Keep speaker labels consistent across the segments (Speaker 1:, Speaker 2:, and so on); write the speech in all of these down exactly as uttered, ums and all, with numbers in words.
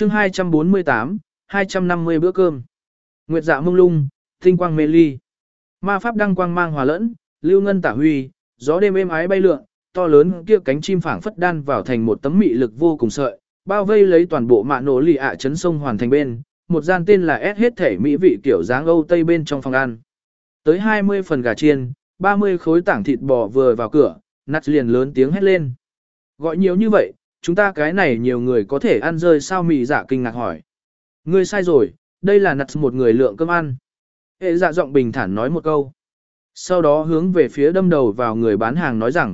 Speaker 1: chương hai trăm bốn mươi tám, hai trăm năm mươi bữa cơm. Nguyệt dạ mông lung, tinh quang mê ly. Ma pháp đăng quang mang hòa lẫn, lưu ngân tả huy, gió đêm êm ái bay lượn, to lớn kia cánh chim phảng phất đan vào thành một tấm mị lực vô cùng sợi, bao vây lấy toàn bộ mạ nổ lì ạ chấn sông hoàn thành bên, một gian tên là S hết thể mỹ vị kiểu dáng Âu Tây bên trong phòng ăn. Tới hai mươi phần gà chiên, ba mươi khối tảng thịt bò vừa vào cửa, nát liền lớn tiếng hét lên. Gọi nhiều như vậy, chúng ta cái này nhiều người có thể ăn rơi sao? Mị dạ kinh ngạc hỏi. Ngươi sai rồi, đây là nát một người lượng cơm ăn. Hệ dạ giọng bình thản nói một câu. Sau đó hướng về phía đâm đầu vào người bán hàng nói rằng.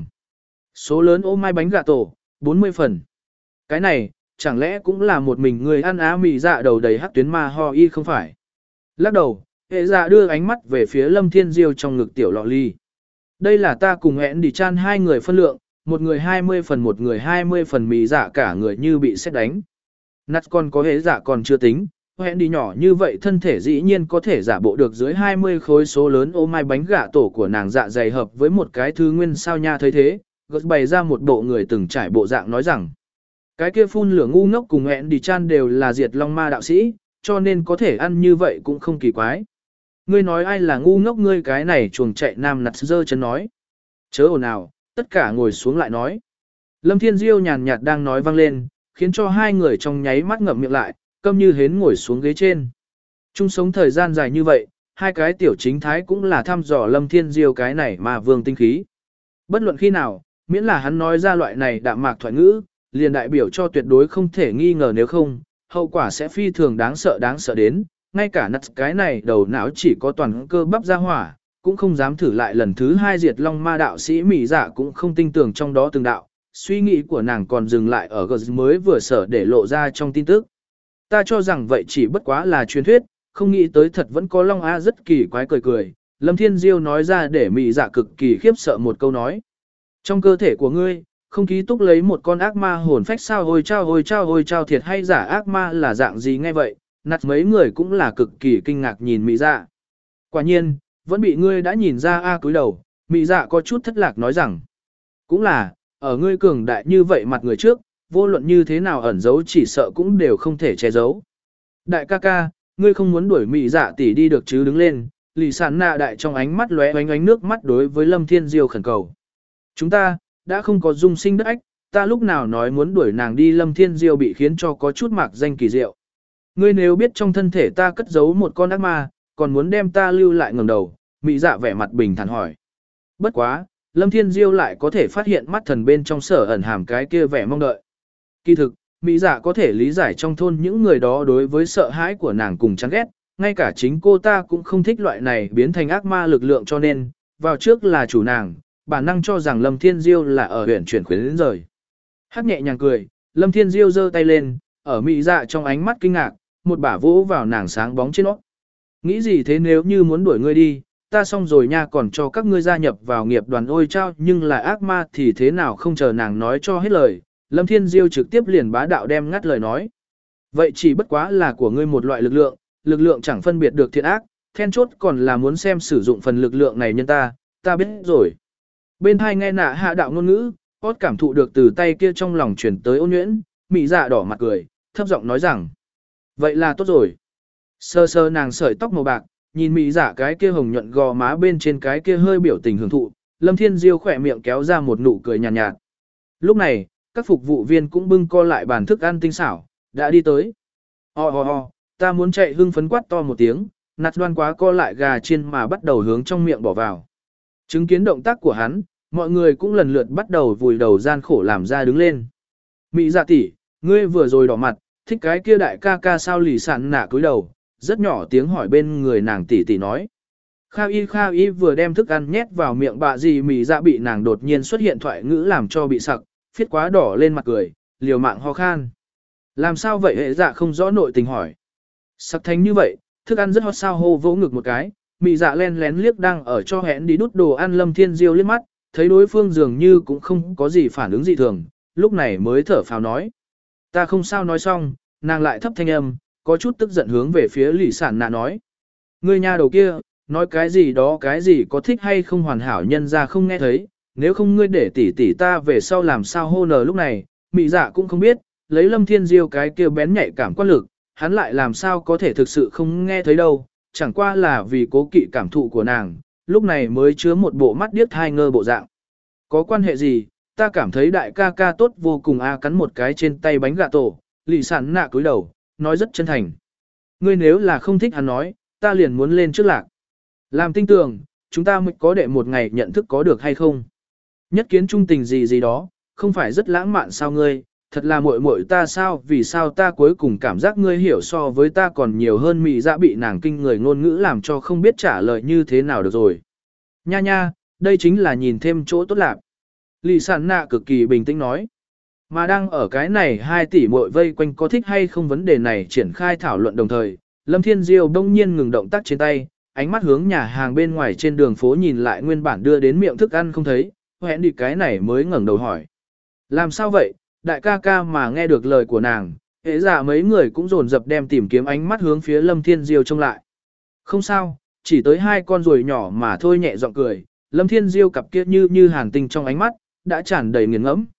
Speaker 1: Số lớn ô mai bánh gà tổ, bốn mươi phần. Cái này, chẳng lẽ cũng là một mình người ăn á? Mị dạ đầu đầy hắc tuyến ma ho y không phải. Lắc đầu, hệ dạ đưa ánh mắt về phía Lâm Thiên Diêu trong ngực tiểu lọ ly. Đây là ta cùng hẹn đi chan hai người phân lượng, một người hai mươi phần một người hai mươi phần. Mị dạ cả người như bị sét đánh. Nát còn có hệ dạ còn chưa tính, hẹn đi nhỏ như vậy thân thể dĩ nhiên có thể giả bộ được dưới hai mươi khối số lớn ô mai bánh gà tổ của nàng dạ dày hợp với một cái thứ nguyên sao nha. Thấy thế, gật bày ra một bộ người từng trải bộ dạng nói rằng. Cái kia phun lửa ngu ngốc cùng hẹn đi chan đều là diệt long ma đạo sĩ, cho nên có thể ăn như vậy cũng không kỳ quái. Ngươi nói ai là ngu ngốc? Ngươi cái này chuồng chạy nam nặt dơ chân nói. Chớ ồn ào, tất cả ngồi xuống lại nói. Lâm Thiên Diêu nhàn nhạt đang nói vang lên, khiến cho hai người trong nháy mắt ngậm miệng lại, câm như hến ngồi xuống ghế trên. Chung sống thời gian dài như vậy, hai cái tiểu chính thái cũng là thăm dò Lâm Thiên Diêu cái này mà vương tinh khí. Bất luận khi nào, miễn là hắn nói ra loại này đạm mạc thoại ngữ, liền đại biểu cho tuyệt đối không thể nghi ngờ, nếu không, hậu quả sẽ phi thường đáng sợ đáng sợ đến, ngay cả nặt cái này đầu não chỉ có toàn cơ bắp ra hỏa, cũng không dám thử lại lần thứ hai diệt long ma đạo sĩ. Mị dạ cũng không tin tưởng trong đó từng đạo, suy nghĩ của nàng còn dừng lại ở gờ mới vừa sở để lộ ra trong tin tức. Ta cho rằng vậy chỉ bất quá là truyền thuyết, không nghĩ tới thật vẫn có long a. Rất kỳ quái cười cười, Lâm Thiên Diêu nói ra để mị dạ cực kỳ khiếp sợ một câu nói. Trong cơ thể của ngươi, không ký túc lấy một con ác ma hồn phách sao? Ôi chao ôi chao ôi chao, thiệt hay giả? Ác ma là dạng gì? Nghe vậy, nặt mấy người cũng là cực kỳ kinh ngạc nhìn mị dạ. Quả nhiên, vẫn bị ngươi đã nhìn ra a. Cúi đầu, mị dạ có chút thất lạc nói rằng. Cũng là, ở ngươi cường đại như vậy mặt người trước, vô luận như thế nào ẩn giấu chỉ sợ cũng đều không thể che giấu. Đại ca ca, ngươi không muốn đuổi mị dạ tỷ đi được chứ? Đứng lên, lì sản nạ đại trong ánh mắt lóe ánh ánh nước mắt đối với Lâm Thiên Diêu khẩn cầu. Chúng ta, đã không có dung sinh đất ách, ta lúc nào nói muốn đuổi nàng đi? Lâm Thiên Diêu bị khiến cho có chút mạc danh kỳ diệu. Ngươi nếu biết trong thân thể ta cất giấu một con ác ma, còn muốn đem ta lưu lại? Ngẩng đầu, mị dạ vẻ mặt bình thản hỏi. Bất quá, Lâm Thiên Diêu lại có thể phát hiện mắt thần bên trong sở ẩn hàm cái kia vẻ mong đợi. Kỳ thực, mỹ dạ có thể lý giải trong thôn những người đó đối với sợ hãi của nàng cùng chán ghét, ngay cả chính cô ta cũng không thích loại này biến thành ác ma lực lượng, cho nên, vào trước là chủ nàng, bản năng cho rằng Lâm Thiên Diêu là ở huyện chuyển khuyến đến rời. Hắc nhẹ nhàng cười, Lâm Thiên Diêu giơ tay lên, ở mỹ dạ trong ánh mắt kinh ngạc, một bả vỗ vào nàng sáng bóng trên nó. Nghĩ gì thế? Nếu như muốn đuổi ngươi đi, ta xong rồi nha, còn cho các ngươi gia nhập vào nghiệp đoàn. Ôi chao, nhưng là ác ma thì thế nào? Không chờ nàng nói cho hết lời, Lâm Thiên Diêu trực tiếp liền bá đạo đem ngắt lời nói. Vậy chỉ bất quá là của ngươi một loại lực lượng, lực lượng chẳng phân biệt được thiện ác, then chốt còn là muốn xem sử dụng phần lực lượng này nhân ta, ta biết rồi. Bên hai nghe nạ hạ đạo ngôn ngữ, Cốt cảm thụ được từ tay kia trong lòng chuyển tới ôn nhuyễn, mị dạ đỏ mặt cười, thấp giọng nói rằng. Vậy là tốt rồi. Sơ sơ nàng sợi tóc màu bạc, nhìn mị dạ cái kia hồng nhuận gò má bên trên cái kia hơi biểu tình hưởng thụ, Lâm Thiên Diêu khỏe miệng kéo ra một nụ cười nhàn nhạt, nhạt. Lúc này, các phục vụ viên cũng bưng co lại bàn thức ăn tinh xảo, đã đi tới. Ho ho ho, ta muốn chạy. Hưng phấn quát to một tiếng, nạt đoan quá co lại gà chiên mà bắt đầu hướng trong miệng bỏ vào. Chứng kiến động tác của hắn, mọi người cũng lần lượt bắt đầu vùi đầu gian khổ làm ra đứng lên. Mị dạ tỷ, ngươi vừa rồi đỏ mặt, thích cái kia đại ca ca sao? Lì sản nạ cúi đầu, rất nhỏ tiếng hỏi bên người nàng tỷ tỷ nói. Kha y Kha y vừa đem thức ăn nhét vào miệng bạ gì mị dạ bị nàng đột nhiên xuất hiện thoại ngữ làm cho bị sặc, phiết quá đỏ lên mặt cười, liều mạng ho khan. Làm sao vậy? Hệ dạ không rõ nội tình hỏi. Sặc thành như vậy, thức ăn rất hot sao? Hô vỗ ngực một cái, mị dạ len lén liếc đang ở cho hẹn đi đút đồ ăn Lâm Thiên Diêu liếc mắt, thấy đối phương dường như cũng không có gì phản ứng dị thường, lúc này mới thở phào nói. Ta không sao. Nói xong, nàng lại thấp thanh âm, có chút tức giận hướng về phía lì sản nạ nói. Ngươi nha đầu kia, nói cái gì đó cái gì có thích hay không hoàn hảo nhân ra không nghe thấy, nếu không ngươi để tỷ tỷ ta về sau làm sao? Hô nờ lúc này, mị dạ cũng không biết, lấy Lâm Thiên Diêu cái kia bén nhạy cảm quan lực, hắn lại làm sao có thể thực sự không nghe thấy đâu, chẳng qua là vì cố kỵ cảm thụ của nàng, lúc này mới chứa một bộ mắt điếc thai ngơ bộ dạng. Có quan hệ gì, ta cảm thấy đại ca ca tốt vô cùng a cắn một cái trên tay bánh gà tổ, lì sản nạ cúi đầu, nói rất chân thành. Ngươi nếu là không thích hắn nói, ta liền muốn lên trước lạc. Làm tinh tường, chúng ta mới có đệ một ngày nhận thức có được hay không? Nhất kiến trung tình gì gì đó, không phải rất lãng mạn sao ngươi, thật là muội muội ta sao, vì sao ta cuối cùng cảm giác ngươi hiểu so với ta còn nhiều hơn mị dạ bị nàng kinh người ngôn ngữ làm cho không biết trả lời như thế nào được rồi. Nha nha, đây chính là nhìn thêm chỗ tốt lạc. Lì sản nạ cực kỳ bình tĩnh nói. Mà đang ở cái này hai tỷ muội vây quanh có thích hay không vấn đề này triển khai thảo luận đồng thời, Lâm Thiên Diêu đông nhiên ngừng động tác trên tay, ánh mắt hướng nhà hàng bên ngoài trên đường phố nhìn lại nguyên bản đưa đến miệng thức ăn không thấy, hẹn đi cái này mới ngẩng đầu hỏi. Làm sao vậy, đại ca ca mà nghe được lời của nàng, hệ giả mấy người cũng dồn dập đem tìm kiếm ánh mắt hướng phía Lâm Thiên Diêu trông lại. Không sao, chỉ tới hai con ruồi nhỏ mà thôi nhẹ giọng cười, Lâm Thiên Diêu cặp kia như như hàn tinh trong ánh mắt, đã tràn đầy nghiền ngẫm.